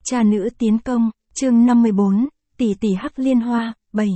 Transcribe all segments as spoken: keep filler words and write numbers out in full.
Cha nữ tiến công, chương năm mươi bốn, tỷ tỷ hắc liên hoa, bảy.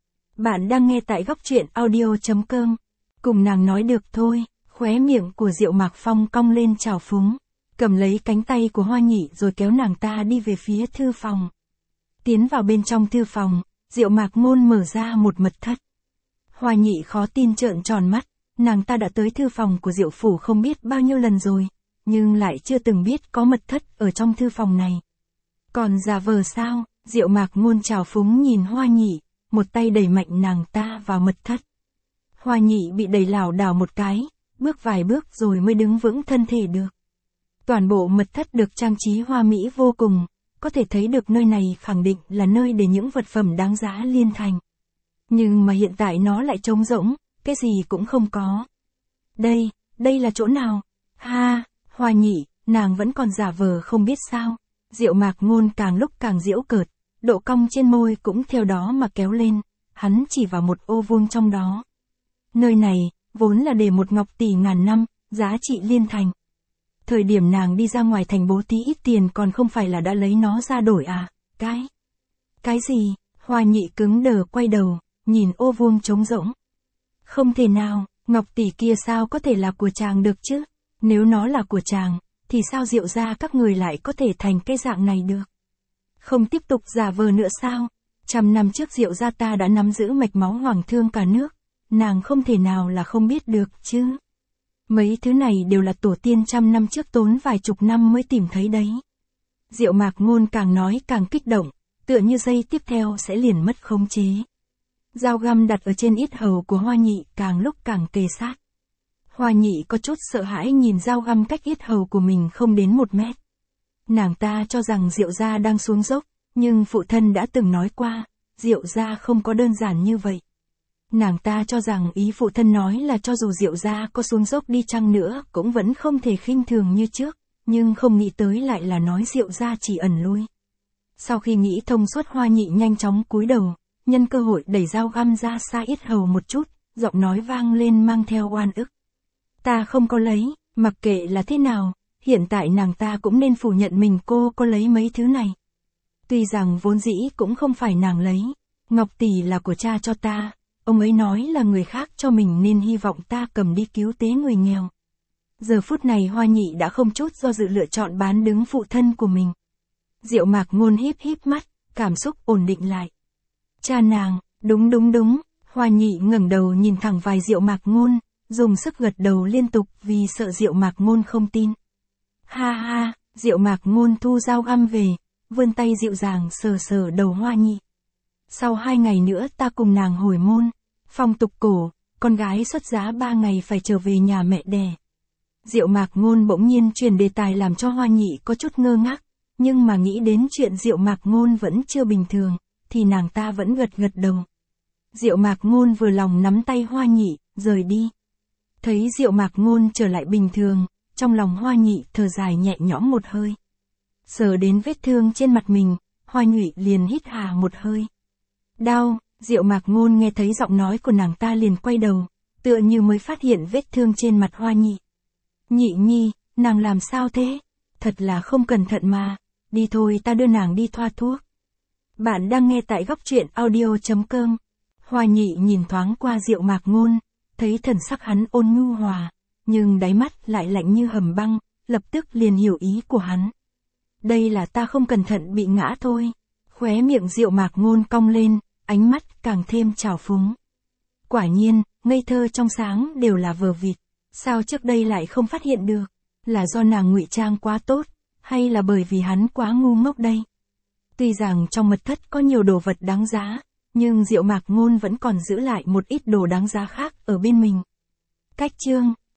Bạn đang nghe tại góc truyện audio.com. Cùng nàng nói được thôi, khóe miệng của Diệu Mạc Phong cong lên trào phúng, cầm lấy cánh tay của Hoa Nhị rồi kéo nàng ta đi về phía thư phòng. Tiến vào bên trong thư phòng, Diệu Mạc Ngôn mở ra một mật thất. Hoa Nhị khó tin trợn tròn mắt, nàng ta đã tới thư phòng của Diệu Phủ không biết bao nhiêu lần rồi, nhưng lại chưa từng biết có mật thất ở trong thư phòng này. Còn giả vờ sao? Diệu Mạc Ngôn trào phúng nhìn Hoa Nhị, một tay đẩy mạnh nàng ta vào mật thất. Hoa Nhị bị đẩy lảo đảo một cái, bước vài bước rồi mới đứng vững thân thể được. Toàn bộ mật thất được trang trí hoa mỹ vô cùng, có thể thấy được nơi này khẳng định là nơi để những vật phẩm đáng giá liên thành. Nhưng mà hiện tại nó lại trống rỗng, cái gì cũng không có. Đây, đây là chỗ nào? Ha, Hoa Nhị, nàng vẫn còn giả vờ không biết sao? Diệu Mạc Ngôn càng lúc càng giễu cợt, độ cong trên môi cũng theo đó mà kéo lên, hắn chỉ vào một ô vuông trong đó. Nơi này, vốn là để một ngọc tỷ ngàn năm, giá trị liên thành. Thời điểm nàng đi ra ngoài thành bố thí ít tiền còn không phải là đã lấy nó ra đổi à? Cái? Cái gì? Hoa Nhị cứng đờ quay đầu, nhìn ô vuông trống rỗng. Không thể nào, ngọc tỷ kia sao có thể là của chàng được chứ? Nếu nó là của chàng, thì sao Diệu gia các người lại có thể thành cái dạng này được? Không tiếp tục giả vờ nữa sao? Trăm năm trước Diệu gia ta đã nắm giữ mạch máu hoàng thương cả nước, nàng không thể nào là không biết được chứ. Mấy thứ này đều là tổ tiên trăm năm trước tốn vài chục năm mới tìm thấy đấy. Diệu Mạc Ngôn càng nói càng kích động, tựa như giây tiếp theo sẽ liền mất khống chế. Dao găm đặt ở trên yết hầu của Hoa Nhị càng lúc càng kề sát. Hoa Nhị có chút sợ hãi nhìn dao găm cách yết hầu của mình không đến một mét. Nàng ta cho rằng Diệu gia đang xuống dốc, nhưng phụ thân đã từng nói qua, Diệu gia không có đơn giản như vậy. Nàng ta cho rằng ý phụ thân nói là cho dù Diệu gia có xuống dốc đi chăng nữa cũng vẫn không thể khinh thường như trước, nhưng không nghĩ tới lại là nói Diệu gia chỉ ẩn lui. Sau khi nghĩ thông suốt, Hoa Nhị nhanh chóng cúi đầu, nhân cơ hội đẩy dao găm ra xa yết hầu một chút, giọng nói vang lên mang theo oan ức. Ta không có lấy, mặc kệ là thế nào, hiện tại nàng ta cũng nên phủ nhận mình cô có lấy mấy thứ này. Tuy rằng vốn dĩ cũng không phải nàng lấy, ngọc tỷ là của cha cho ta, ông ấy nói là người khác cho mình nên hy vọng ta cầm đi cứu tế người nghèo. Giờ phút này Hoa Nhị đã không chút do dự lựa chọn bán đứng phụ thân của mình. Diệu Mạc Ngôn híp híp mắt, cảm xúc ổn định lại. Cha nàng, đúng đúng đúng, Hoa Nhị ngẩng đầu nhìn thẳng vào Diệu Mạc Ngôn, dùng sức gật đầu liên tục vì sợ Diệu Mạc Ngôn không tin. Ha ha, Diệu Mạc Ngôn thu dao găm về, vươn tay dịu dàng sờ sờ đầu Hoa Nhị. Sau hai ngày nữa ta cùng nàng hồi môn, phong tục cổ, con gái xuất giá ba ngày phải trở về nhà mẹ đẻ. Diệu Mạc Ngôn bỗng nhiên chuyển đề tài làm cho Hoa Nhị có chút ngơ ngác, nhưng mà nghĩ đến chuyện Diệu Mạc Ngôn vẫn chưa bình thường, thì nàng ta vẫn gật gật đầu. Diệu Mạc Ngôn vừa lòng nắm tay Hoa Nhị, rời đi. Thấy Diệu Mạc Ngôn trở lại bình thường, trong lòng Hoa Nhị thở dài nhẹ nhõm một hơi. Sờ đến vết thương trên mặt mình, Hoa Nhị liền hít hà một hơi. Đau, Diệu Mạc Ngôn nghe thấy giọng nói của nàng ta liền quay đầu, tựa như mới phát hiện vết thương trên mặt Hoa Nhị. Nhị nhi, nàng làm sao thế? Thật là không cẩn thận mà, đi thôi ta đưa nàng đi thoa thuốc. Bạn đang nghe tại góc truyện audio.com. Hoa Nhị nhìn thoáng qua Diệu Mạc Ngôn, thấy thần sắc hắn ôn nhu hòa, nhưng đáy mắt lại lạnh như hầm băng, lập tức liền hiểu ý của hắn. Đây là ta không cẩn thận bị ngã thôi. Khóe miệng Diệu Mạc Ngôn cong lên, ánh mắt càng thêm trào phúng. Quả nhiên, ngây thơ trong sáng đều là vờ vịt, sao trước đây lại không phát hiện được? Là do nàng ngụy trang quá tốt, hay là bởi vì hắn quá ngu ngốc đây? Tuy rằng trong mật thất có nhiều đồ vật đáng giá, nhưng Diệu Mạc Ngôn vẫn còn giữ lại một ít đồ đáng giá khác ở bên mình. Cách chương